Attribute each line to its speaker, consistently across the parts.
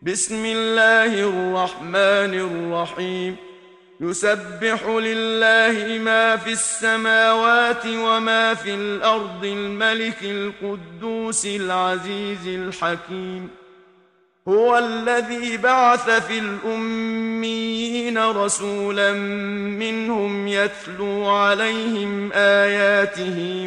Speaker 1: بسم الله الرحمن الرحيم. يسبح لله ما في السماوات وما في الأرض الملك القدوس العزيز الحكيم. هو الذي بعث في الأميين رسولا منهم يتلو عليهم آياته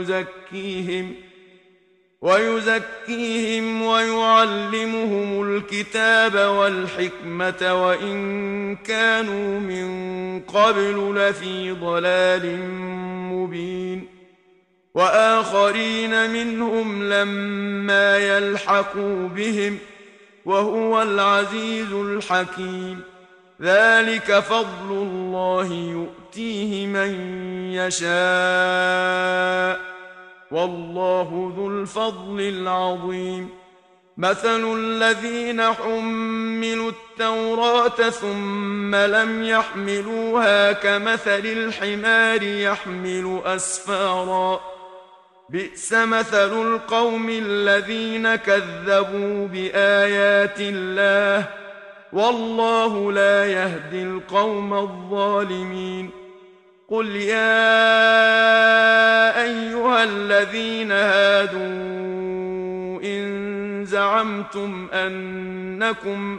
Speaker 1: ويزكيهم ويعلمهم الكتاب والحكمة وإن كانوا من قبل لفي ضلال مبين. وآخرين منهم لما يلحقوا بهم وهو العزيز الحكيم. ذلك فضل الله يؤتيه من يشاء والله ذو الفضل العظيم. مثل الذين حملوا التوراة ثم لم يحملوها كمثل الحمار يحمل أسفارا بئس مثل القوم الذين كذبوا بآيات الله والله لا يهدي القوم الظالمين. قل يا أيها الذين هادوا إن زعمتم أنكم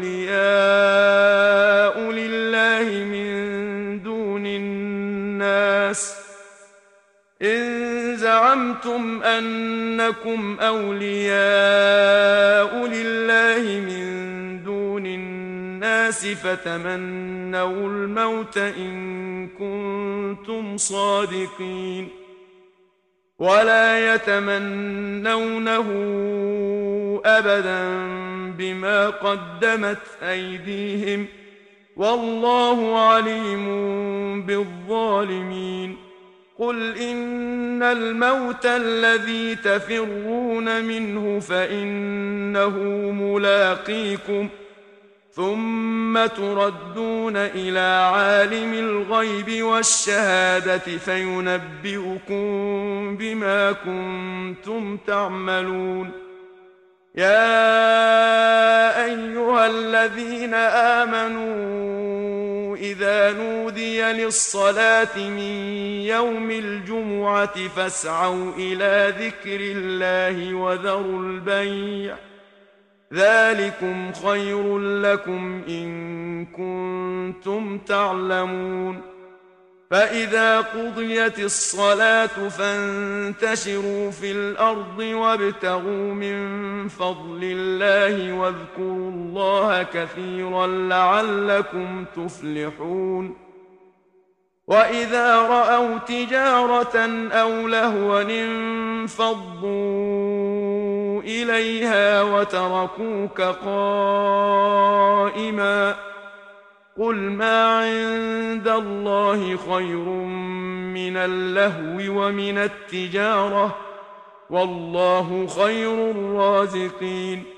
Speaker 1: أولياء لله من دون الناس فتمنوا الموت إن كنتم صادقين ولا يتمنونه أبدا بما قدمت أيديهم والله عليم بالظالمين. قل إن الموت الذي تفرون منه فإنه ملاقيكم ثم تردون إلى عالم الغيب والشهادة فينبئكم بما كنتم تعملون. يا أيها الذين آمنوا إذا نودي للصلاة من يوم الجمعة فاسعوا إلى ذكر الله وذروا البيع ذلكم خير لكم إن كنتم تعلمون. فإذا قضيت الصلاة فانتشروا في الأرض وابتغوا من فضل الله واذكروا الله كثيرا لعلكم تفلحون. وإذا رأوا تجارة أو لهوا انفضوا إليها وتركوك قائما قل ما عند الله خير من اللهو ومن التجارة والله خير الرازقين.